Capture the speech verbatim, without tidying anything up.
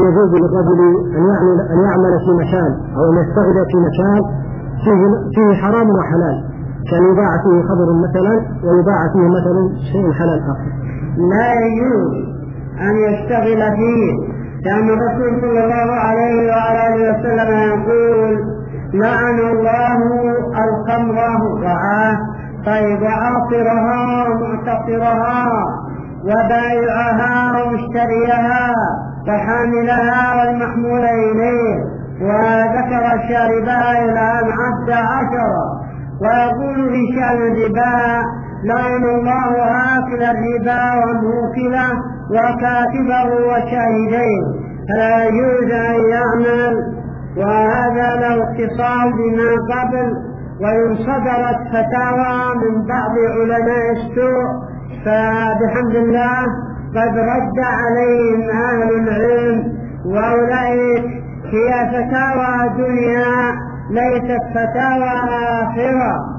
يجوز للرجل أن يعمل, أن يعمل في مكان أو أن يشتغل في مكان فيه, فيه حرام وحلال، كان يباع فيه خضر مثلا ويباع فيه مثلا شيء حلال آخر. لا يجوز أن يشتغل فيه، لأن الرسول صلى الله عليه وعلى آله وسلم يقول: لعن الله الخمر وعاه طيب عاصرها ومعتصرها وبائعها ومشتريها وحاملها والمحمول إليه، وذكر شاربها إلى أن عد عشرة. ويقول في شأن الربا: لعن الله آكل الربا وموكله وكاتبه وشاهديه، فلا يجوز أن يعمل. وهذا له اتصال بما قبل. وإن صدرت فتاوى من بعض علماء السوء فبحمد الله قد رد عليهم أهل العلم، وأولئك هي فتاوى دنيا ليست فتاوى آخرة.